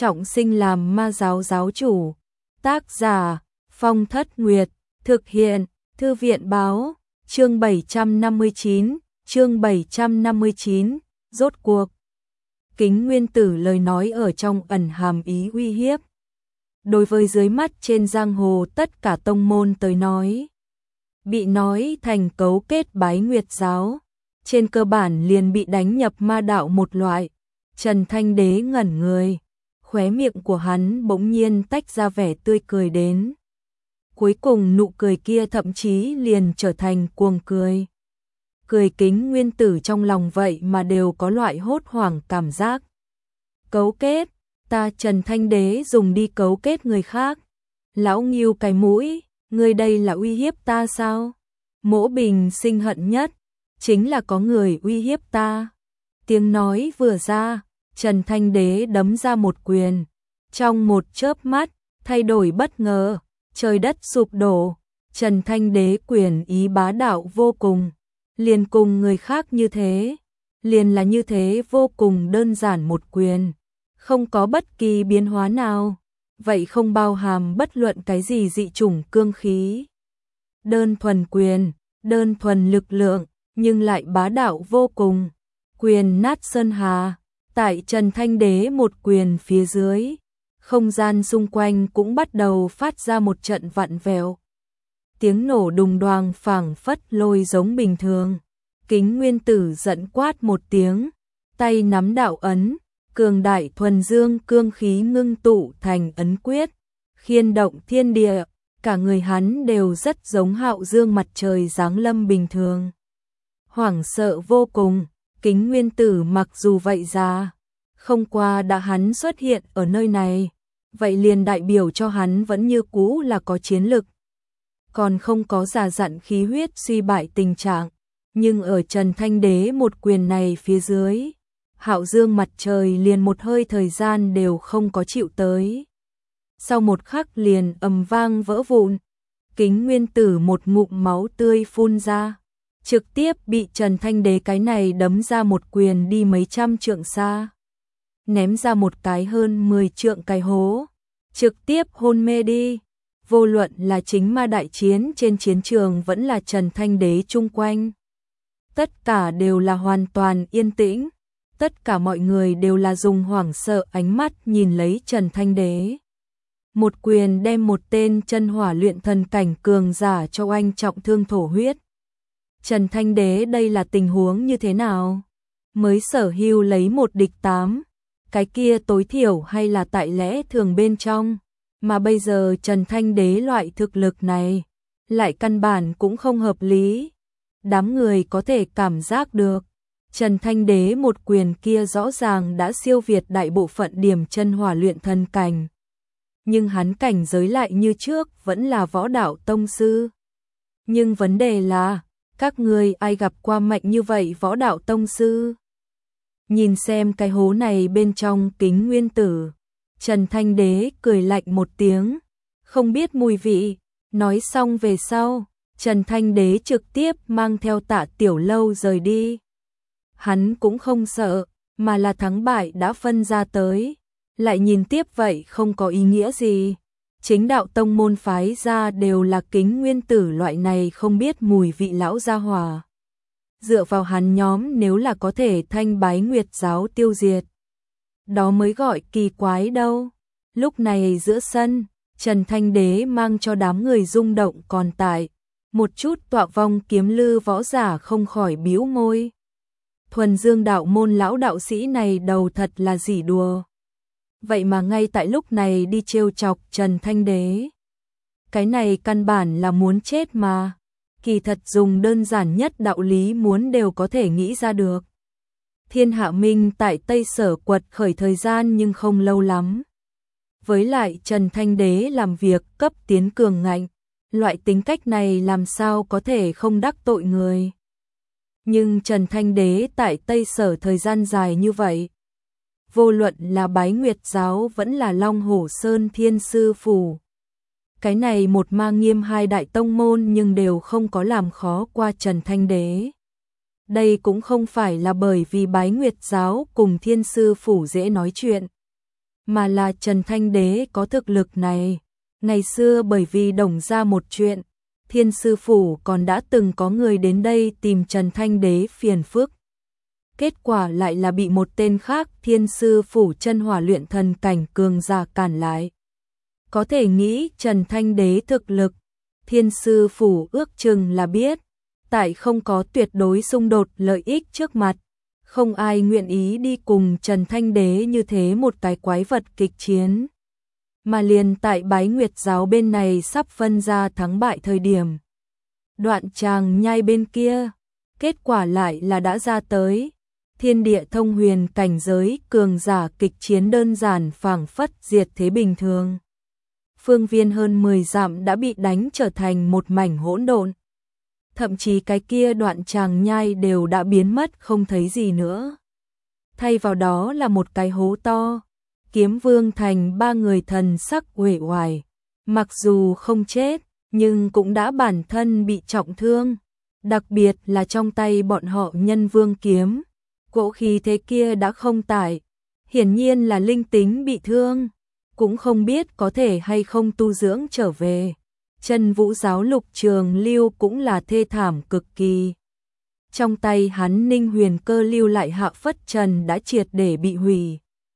trọng sinh làm ma giáo giáo chủ. Tác giả Phong Thất Nguyệt, thực hiện Thư viện báo, chương 759, rốt cuộc. Kính Nguyên Tử lời nói ở trong ẩn hàm ý uy hiếp. Đối với dưới mắt trên giang hồ tất cả tông môn tới nói, bị nói thành cấu kết bái Nguyệt giáo, trên cơ bản liền bị đánh nhập ma đạo một loại. Trần Thanh Đế ngẩn người, khóe miệng của hắn bỗng nhiên tách ra vẻ tươi cười đến. Cuối cùng nụ cười kia thậm chí liền trở thành cuồng cười. Cười Kính Nguyên Tử trong lòng vậy mà đều có loại hốt hoảng cảm giác. Cấu kết, ta Trần Thanh Đế dùng đi cấu kết người khác. Lão Ngưu cái mũi, ngươi đây là uy hiếp ta sao? Mỗ Bình sinh hận nhất, chính là có người uy hiếp ta. Tiếng nói vừa ra, Trần Thanh Đế đấm ra một quyền. Trong một chớp mắt, thay đổi bất ngờ, trời đất sụp đổ. Trần Thanh Đế quyền ý bá đạo vô cùng, liền cùng người khác như thế, liền là như thế vô cùng đơn giản một quyền, không có bất kỳ biến hóa nào, vậy không bao hàm bất luận cái gì dị chủng cương khí. Đơn thuần quyền, đơn thuần lực lượng, nhưng lại bá đạo vô cùng, quyền nát sơn hà. Tại Trần Thanh Đế một quyền phía dưới, không gian xung quanh cũng bắt đầu phát ra một trận vặn vẹo. Tiếng nổ đùng đoàng phảng phất lôi giống bình thường. Kính Nguyên Tử giận quát một tiếng, tay nắm đạo ấn, cường đại thuần dương cương khí ngưng tụ thành ấn quyết, khiên động thiên địa, cả người hắn đều rất giống hạo dương mặt trời giáng lâm bình thường. Hoảng sợ vô cùng, Kính Nguyên Tử mặc dù vậy ra, không qua đã hắn xuất hiện ở nơi này, vậy liền đại biểu cho hắn vẫn như cũ là có chiến lực, còn không có già dặn khí huyết suy bại tình trạng. Nhưng ở Trần Thanh Đế một quyền này phía dưới, hạo dương mặt trời liền một hơi thời gian đều không có chịu tới. Sau một khắc liền ầm vang vỡ vụn, Kính Nguyên Tử một ngụm máu tươi phun ra, trực tiếp bị Trần Thanh Đế cái này đấm ra một quyền đi mấy trăm trượng xa, ném ra một cái hơn 10 trượng cái hố, trực tiếp hôn mê đi. Vô luận là chính ma đại chiến trên chiến trường vẫn là Trần Thanh Đế chung quanh, tất cả đều là hoàn toàn yên tĩnh, tất cả mọi người đều là dùng hoảng sợ ánh mắt nhìn lấy Trần Thanh Đế. Một quyền đem một tên chân hỏa luyện thần cảnh cường giả cho anh trọng thương thổ huyết. Trần Thanh Đế đây là tình huống như thế nào? Mới sở hữu lấy một địch 8, cái kia tối thiểu hay là tại lẽ thường bên trong, mà bây giờ Trần Thanh Đế loại thực lực này, lại căn bản cũng không hợp lý. Đám người có thể cảm giác được, Trần Thanh Đế một quyền kia rõ ràng đã siêu việt đại bộ phận điểm chân hỏa luyện thần cảnh. Nhưng hắn cảnh giới lại như trước vẫn là võ đạo tông sư. Nhưng vấn đề là, các người ai gặp qua mạnh như vậy võ đạo tông sư? Nhìn xem cái hố này bên trong Kính Nguyên Tử, Trần Thanh Đế cười lạnh một tiếng, không biết mùi vị. Nói xong về sau, Trần Thanh Đế trực tiếp mang theo Tạ Tiểu Lâu rời đi. Hắn cũng không sợ, mà là thắng bại đã phân ra tới, lại nhìn tiếp vậy không có ý nghĩa gì. Chính đạo tông môn phái ra đều là Kính Nguyên Tử loại này không biết mùi vị lão gia hỏa. Dựa vào hắn nhóm nếu là có thể thanh bái Nguyệt giáo tiêu diệt, đó mới gọi kỳ quái đâu. Lúc này giữa sân, Trần Thanh Đế mang cho đám người rung động còn tại, một chút tọa vong kiếm lư võ giả không khỏi bĩu môi. Thuần Dương đạo môn lão đạo sĩ này đầu thật là gì đùa. Vậy mà ngay tại lúc này đi trêu chọc Trần Thanh Đế. Cái này căn bản là muốn chết mà. Kỳ thật dùng đơn giản nhất đạo lý muốn đều có thể nghĩ ra được. Thiên Hạ Minh tại Tây Sở quật khởi thời gian nhưng không lâu lắm. Với lại Trần Thanh Đế làm việc cấp tiến cường ngạnh, loại tính cách này làm sao có thể không đắc tội người. Nhưng Trần Thanh Đế tại Tây Sở thời gian dài như vậy, vô luận là bái Nguyệt giáo vẫn là Long Hổ Sơn Thiên Sư Phủ, cái này một ma nghiêm hai đại tông môn nhưng đều không có làm khó qua Trần Thanh Đế. Đây cũng không phải là bởi vì bái Nguyệt giáo cùng Thiên Sư Phủ dễ nói chuyện, mà là Trần Thanh Đế có thực lực này. Ngày xưa bởi vì Đồng ra một chuyện, Thiên Sư Phủ còn đã từng có người đến đây tìm Trần Thanh Đế phiền phức. Kết quả lại là bị một tên khác Thiên Sư Phủ chân hỏa luyện thần cảnh cường giả cản lại. Có thể nghĩ Trần Thanh Đế thực lực, Thiên Sư Phủ ước chừng là biết, tại không có tuyệt đối xung đột lợi ích trước mặt, không ai nguyện ý đi cùng Trần Thanh Đế như thế một cái quái vật kịch chiến. Mà liền tại Bái Nguyệt giáo bên này sắp phân ra thắng bại thời điểm. Đoạn Tràng Nhai bên kia, kết quả lại là đã ra tới. Thiên địa thông huyền cảnh giới cường giả kịch chiến đơn giản phảng phất diệt thế bình thường. Phương viên hơn 10 dặm đã bị đánh trở thành một mảnh hỗn độn. Thậm chí cái kia Đoạn Tràng Nhai đều đã biến mất không thấy gì nữa. Thay vào đó là một cái hố to. Kiếm Vương Thành ba người thần sắc uể oải, mặc dù không chết, nhưng cũng đã bản thân bị trọng thương, đặc biệt là trong tay bọn họ Nhân Vương kiếm, cỗ khí thế kia đã không tải, hiển nhiên là linh tính bị thương, cũng không biết có thể hay không tu dưỡng trở về. Chân Vũ giáo Lục Trường Lưu cũng là thê thảm cực kỳ. Trong tay hắn Ninh Huyền Cơ lưu lại Hạ Phất Trần đã triệt để bị hủy.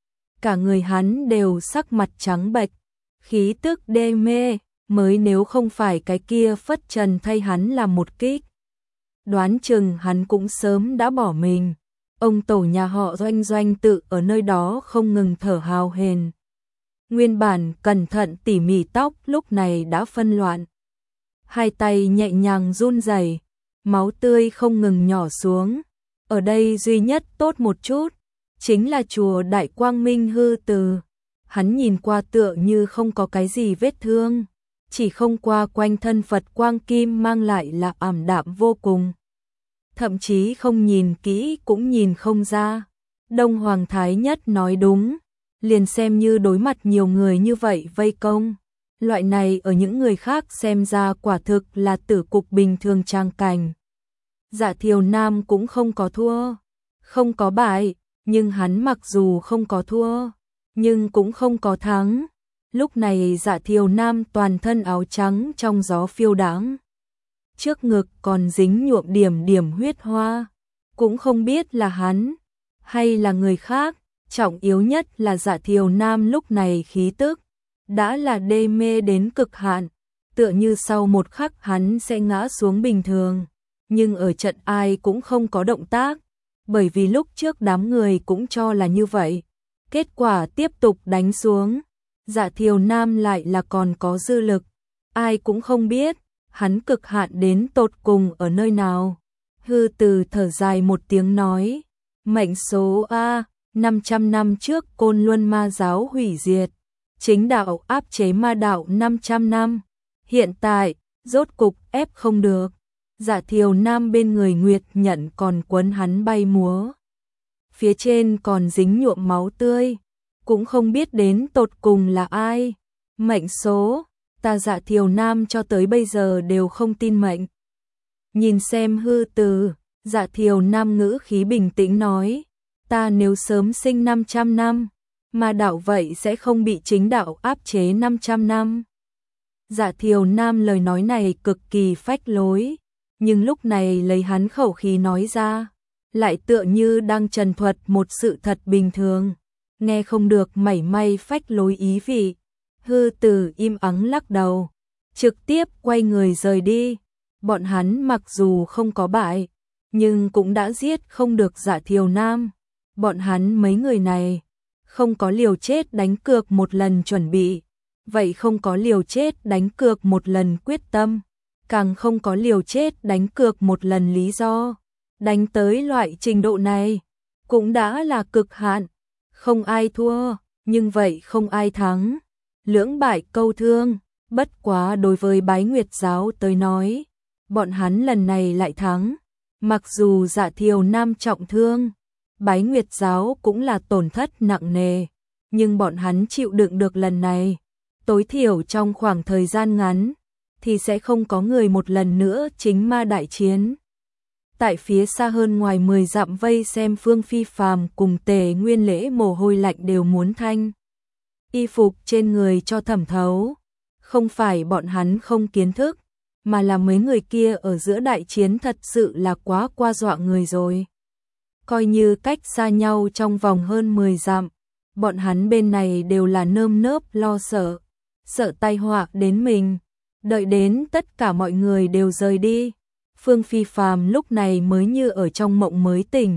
Cả người hắn đều sắc mặt trắng bệch, khí tức đê mê, mới nếu không phải cái kia Phất Trần thay hắn làm một kích. Đoán chừng hắn cũng sớm đã bỏ mình. Ông tổ nhà họ Doanh Doanh tự ở nơi đó không ngừng thở hào hển. Nguyên bản cẩn thận tỉ mỉ tóc lúc này đã phân loạn. Hai tay nhẹ nhàng run rẩy, máu tươi không ngừng nhỏ xuống. Ở đây duy nhất tốt một chút, chính là chùa Đại Quang Minh hư từ. Hắn nhìn qua tựa như không có cái gì vết thương, chỉ không qua quanh thân Phật quang kim mang lại là ảm đạm vô cùng. Thậm chí không nhìn kỹ cũng nhìn không ra. Đông Hoàng Thái Nhất nói đúng, liền xem như đối mặt nhiều người như vậy vây công. Loại này ở những người khác xem ra quả thực là tử cục bình thường trang cảnh. Dạ Thiều Nam cũng không có thua, không có bại, nhưng hắn mặc dù không có thua, nhưng cũng không có thắng. Lúc này Dạ Thiều Nam toàn thân áo trắng trong gió phiêu đãng, trước ngực còn dính nhuộm điểm điểm huyết hoa, cũng không biết là hắn hay là người khác. Trọng yếu nhất là Dạ Thiều Nam lúc này khí tức đã là đê mê đến cực hạn, tựa như sau một khắc hắn sẽ ngã xuống bình thường, nhưng ở trận ai cũng không có động tác, bởi vì lúc trước đám người cũng cho là như vậy. Kết quả tiếp tục đánh xuống, Dạ Thiều Nam lại là còn có dư lực, ai cũng không biết hắn cực hạn đến tột cùng ở nơi nào. Hư Từ thở dài một tiếng nói, mệnh số A, 500 năm trước Côn Luân Ma giáo hủy diệt, chính đạo áp chế ma đạo 500 năm, hiện tại rốt cục ép không được. Dạ Thiều Nam bên người Nguyệt Nhận còn quấn hắn bay múa, phía trên còn dính nhuộm máu tươi, cũng không biết đến tột cùng là ai. Mệnh số, ta Dạ Thiều Nam cho tới bây giờ đều không tin mệnh. Nhìn xem Hư Từ, Dạ Thiều Nam ngữ khí bình tĩnh nói, ta nếu sớm sinh 500 năm, mà đạo vậy sẽ không bị chính đạo áp chế 500 năm. Dạ Thiều Nam lời nói này cực kỳ phách lối, nhưng lúc này lấy hắn khẩu khí nói ra, lại tựa như đang trần thuật một sự thật bình thường, nghe không được mảy may phách lối ý vị. Hư Từ im ắng lắc đầu, trực tiếp quay người rời đi. Bọn hắn mặc dù không có bại, nhưng cũng đã giết không được Dạ Thiều Nam. Bọn hắn mấy người này không có liều chết đánh cược một lần chuẩn bị, vậy không có liều chết đánh cược một lần quyết tâm, càng không có liều chết đánh cược một lần lý do. Đánh tới loại trình độ này cũng đã là cực hạn, không ai thua, nhưng vậy không ai thắng. Lưỡng bại câu thương, bất quá đối với Bái Nguyệt giáo tới nói, bọn hắn lần này lại thắng. Mặc dù Dạ Thiều Nam trọng thương, Bái Nguyệt giáo cũng là tổn thất nặng nề, nhưng bọn hắn chịu đựng được lần này. Tối thiểu trong khoảng thời gian ngắn, thì sẽ không có người một lần nữa chính ma đại chiến. Tại phía xa hơn ngoài 10 dặm vây xem Phương Phi Phàm cùng Tề Nguyên Lễ mồ hôi lạnh đều muốn thanh. y phục trên người cho thẩm thấu. Không phải bọn hắn không kiến thức, mà là mấy người kia ở giữa đại chiến thật sự là quá qua dọa người rồi. Coi như cách xa nhau trong vòng hơn 10 dặm, bọn hắn bên này đều là nơm nớp lo sợ, sợ tai họa đến mình. Đợi đến tất cả mọi người đều rời đi, Phương Phi Phàm lúc này mới như ở trong mộng mới tỉnh.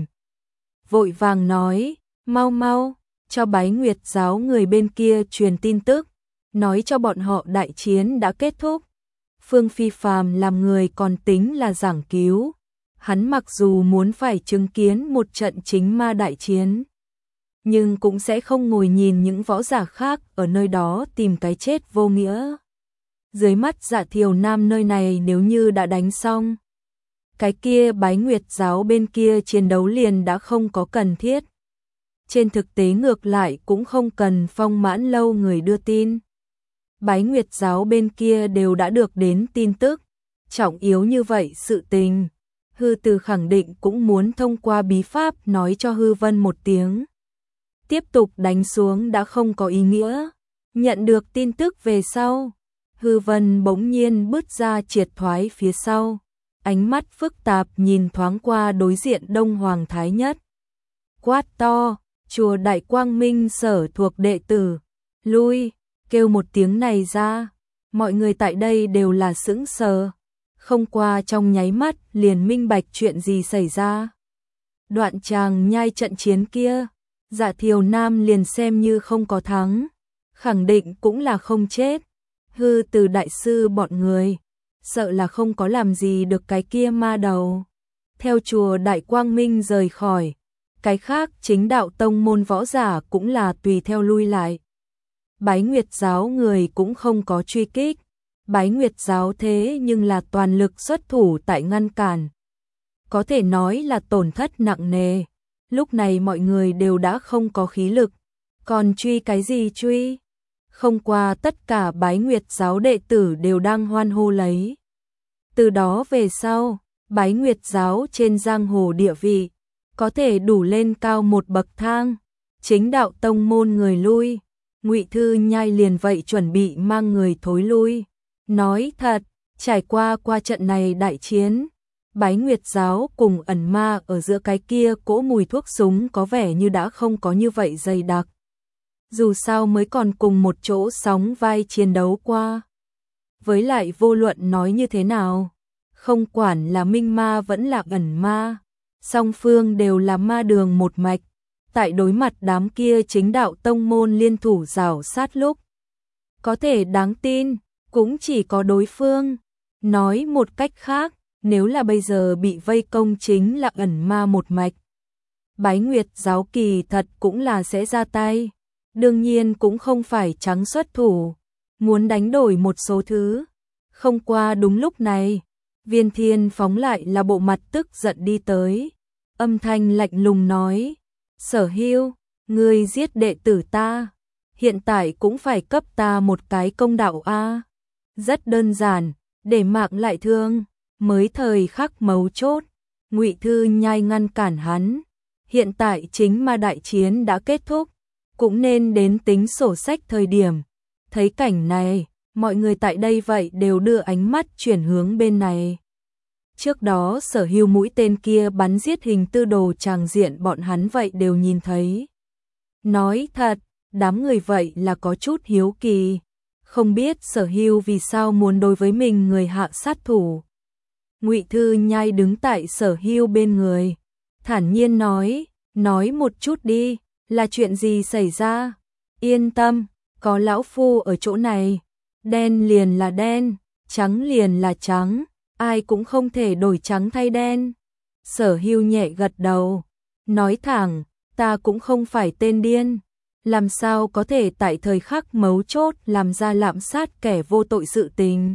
Vội vàng nói, mau mau, cho Bái Nguyệt giáo người bên kia truyền tin tức, nói cho bọn họ đại chiến đã kết thúc. Phương Phi Phàm làm người còn tính là giảng cứu, hắn mặc dù muốn phải chứng kiến một trận chính ma đại chiến, nhưng cũng sẽ không ngồi nhìn những võ giả khác ở nơi đó tìm cái chết vô nghĩa. Dưới mắt Dạ Thiều Nam nơi này nếu như đã đánh xong, cái kia Bái Nguyệt giáo bên kia chiến đấu liền đã không có cần thiết. Trên thực tế ngược lại cũng không cần Phong Mãn Lâu người đưa tin. Bái Nguyệt giáo bên kia đều đã được đến tin tức, trọng yếu như vậy sự tình. Hư Từ khẳng định cũng muốn thông qua bí pháp nói cho Hư Vân một tiếng. Tiếp tục đánh xuống đã không có ý nghĩa. Nhận được tin tức về sau, Hư Vân bỗng nhiên bứt ra triệt thoái phía sau. Ánh mắt phức tạp nhìn thoáng qua đối diện Đông Hoàng Thái Nhất. Quát to, chùa Đại Quang Minh sở thuộc đệ tử, lui, kêu một tiếng này ra. Mọi người tại đây đều là sững sờ, không qua trong nháy mắt liền minh bạch chuyện gì xảy ra. Đoạn Tràng Nhai trận chiến kia, Dạ Thiều Nam liền xem như không có thắng, khẳng định cũng là không chết. Hư Từ đại sư bọn người, sợ là không có làm gì được cái kia ma đầu. Theo chùa Đại Quang Minh rời khỏi, cái khác chính đạo tông môn võ giả cũng là tùy theo lui lại. Bái Nguyệt giáo người cũng không có truy kích. Bái Nguyệt giáo thế nhưng là toàn lực xuất thủ tại ngăn cản. Có thể nói là tổn thất nặng nề. Lúc này mọi người đều đã không có khí lực. Còn truy cái gì truy? Không qua tất cả Bái Nguyệt giáo đệ tử đều đang hoan hô lấy. Từ đó về sau, Bái Nguyệt giáo trên giang hồ địa vị có thể đủ lên cao một bậc thang. Chính đạo tông môn người lui, Ngụy Thư Nhai liền vậy chuẩn bị mang người thối lui. Nói thật, trải qua trận này đại chiến, Bái Nguyệt giáo cùng ẩn ma ở giữa cái kia cỗ mùi thuốc súng có vẻ như đã không có như vậy dày đặc. Dù sao mới còn cùng một chỗ sóng vai chiến đấu qua. Với lại vô luận nói như thế nào, không quản là minh ma vẫn là ẩn ma, song phương đều là ma đường một mạch. Tại đối mặt đám kia chính đạo tông môn liên thủ rào sát lúc, có thể đáng tin cũng chỉ có đối phương. Nói một cách khác, nếu là bây giờ bị vây công chính là ẩn ma một mạch, Bái Nguyệt giáo kỳ thật cũng là sẽ ra tay. Đương nhiên cũng không phải trắng xuất thủ, muốn đánh đổi một số thứ. Không qua đúng lúc này, Viên Thiên phóng lại là bộ mặt tức giận đi tới. Âm thanh lạnh lùng nói, Sở Hưu, ngươi giết đệ tử ta, hiện tại cũng phải cấp ta một cái công đạo a. Rất đơn giản, để mạng lại thương, mới thời khắc mấu chốt. Ngụy Thư Nhai ngăn cản hắn, hiện tại chính ma đại chiến đã kết thúc, cũng nên đến tính sổ sách thời điểm. Thấy cảnh này, mọi người tại đây vậy đều đưa ánh mắt chuyển hướng bên này. Trước đó Sở Hưu mũi tên kia bắn giết Hình Tư Đồ tràng diện bọn hắn vậy đều nhìn thấy. Nói thật, đám người vậy là có chút hiếu kỳ, không biết Sở Hưu vì sao muốn đối với mình người hạ sát thủ. Ngụy Thư Nhai đứng tại Sở Hưu bên người, thản nhiên nói một chút đi, là chuyện gì xảy ra? Yên tâm, có lão phu ở chỗ này, đen liền là đen, trắng liền là trắng, ai cũng không thể đổi trắng thay đen. Sở Hưu nhẹ gật đầu, nói thẳng, ta cũng không phải tên điên, làm sao có thể tại thời khắc mấu chốt làm ra lạm sát kẻ vô tội sự tình.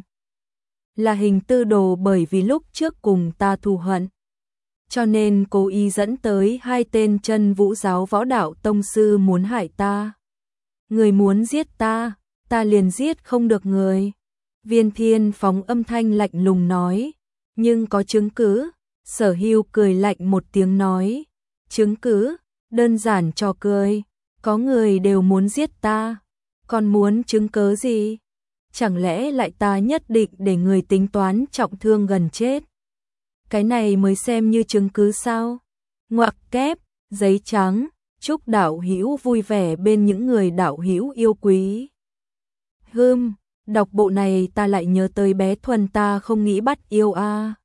Là Hình Tư Đồ bởi vì lúc trước cùng ta thù hận, cho nên cố ý dẫn tới hai tên Chân Vũ giáo võ đạo tông sư muốn hại ta. Người muốn giết ta, ta liền giết không được người. Viên Thiên phóng âm thanh lạnh lùng nói, nhưng có chứng cứ. Sở Hưu cười lạnh một tiếng nói, chứng cứ, đơn giản trò cười, có người đều muốn giết ta, Còn muốn chứng cớ gì? Chẳng lẽ lại ta nhất định để người tính toán trọng thương gần chết? Cái này mới xem như chứng cứ sao? Ngoặc kép, giấy trắng, chúc đạo hữu vui vẻ bên những người đạo hữu yêu quý. Đọc bộ này ta lại nhớ tới bé Thuần ta không nghĩ bắt yêu a.